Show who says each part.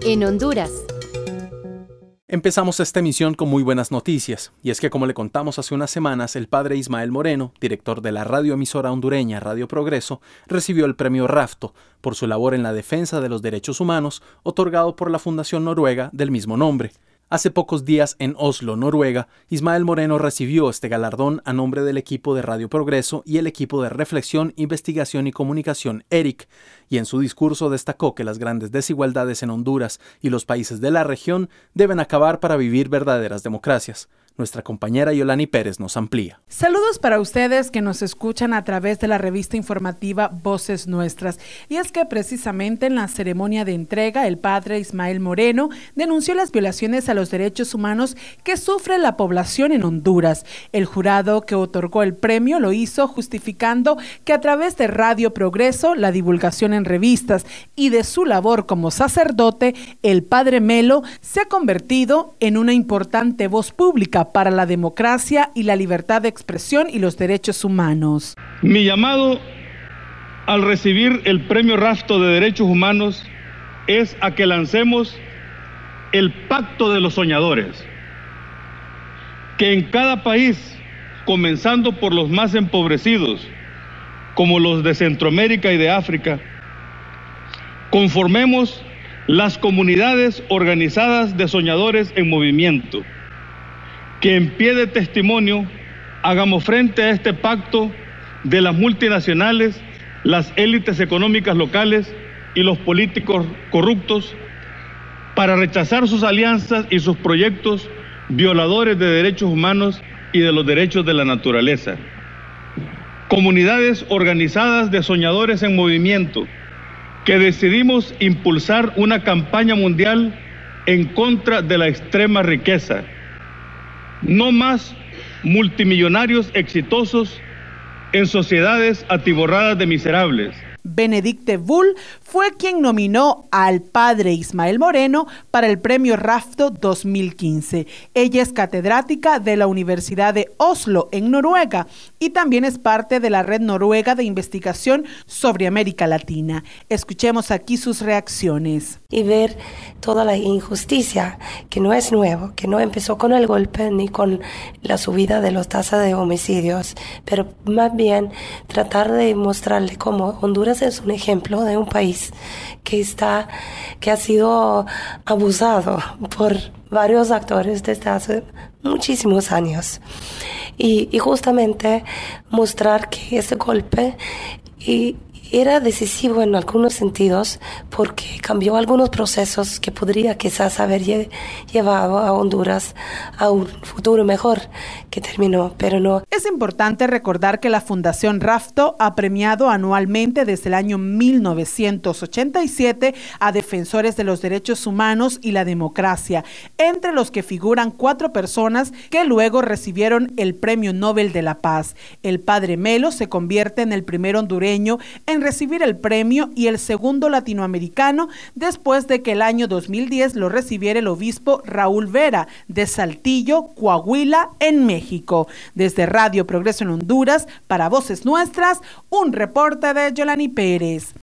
Speaker 1: en Honduras.
Speaker 2: Empezamos esta emisión con muy buenas noticias, y es que como le contamos hace unas semanas, el padre Ismael Moreno, director de la radioemisora hondureña Radio Progreso, recibió el premio Rafto por su labor en la defensa de los derechos humanos, otorgado por la Fundación Noruega del mismo nombre. Hace pocos días en Oslo, Noruega, Ismael Moreno recibió este galardón a nombre del equipo de Radio Progreso y el equipo de Reflexión, Investigación y Comunicación ERIC, y en su discurso destacó que las grandes desigualdades en Honduras y los países de la región deben acabar para vivir verdaderas democracias. Nuestra compañera Yolani Pérez nos amplía.
Speaker 3: Saludos para ustedes que nos escuchan a través de la revista informativa Voces Nuestras. Y es que precisamente en la ceremonia de entrega, el padre Ismael Moreno denunció las violaciones a los derechos humanos que sufre la población en Honduras. El jurado que otorgó el premio lo hizo justificando que a través de Radio Progreso, la divulgación en revistas y de su labor como sacerdote, el padre Melo se ha convertido en una importante voz pública para la democracia y la libertad de expresión y los derechos humanos.
Speaker 4: Mi llamado al recibir el Premio Rafto de Derechos Humanos es a que lancemos el Pacto de los Soñadores, que en cada país, comenzando por los más empobrecidos, como los de Centroamérica y de África, conformemos las comunidades organizadas de soñadores en movimiento, que en pie de testimonio hagamos frente a este pacto de las multinacionales, las élites económicas locales y los políticos corruptos para rechazar sus alianzas y sus proyectos violadores de derechos humanos y de los derechos de la naturaleza. Comunidades organizadas de soñadores en movimiento, que decidimos impulsar una campaña mundial en contra de la extrema riqueza. No más multimillonarios exitosos en sociedades atiborradas de miserables.
Speaker 3: Benedicte Bull fue quien nominó al padre Ismael Moreno para el Premio Rafto 2015. Ella es catedrática de la Universidad de Oslo, en Noruega, y también es parte de la Red Noruega de Investigación sobre América Latina. Escuchemos aquí sus reacciones.
Speaker 5: Y ver toda la injusticia, que no es nuevo, que no empezó con el golpe ni con la subida de las tasas de homicidios, pero más bien tratar de mostrarle cómo Honduras es un ejemplo de un país que ha sido abusado por varios actores desde hace muchísimos años. Y justamente mostrar que ese golpe era decisivo en algunos sentidos porque cambió algunos procesos que podría quizás haber llevado a Honduras a un futuro mejor que terminó, pero no.
Speaker 3: Es importante recordar que la Fundación Rafto ha premiado anualmente desde el año 1987 a defensores de los derechos humanos y la democracia, entre los que figuran 4 personas que luego recibieron el Premio Nobel de la Paz. El padre Melo se convierte en el primer hondureño en recibir el premio y el segundo latinoamericano después de que el año 2010 lo recibiera el obispo Raúl Vera de Saltillo, Coahuila, en México. Desde Radio Progreso en Honduras, para Voces Nuestras, un reporte de Yolani Pérez.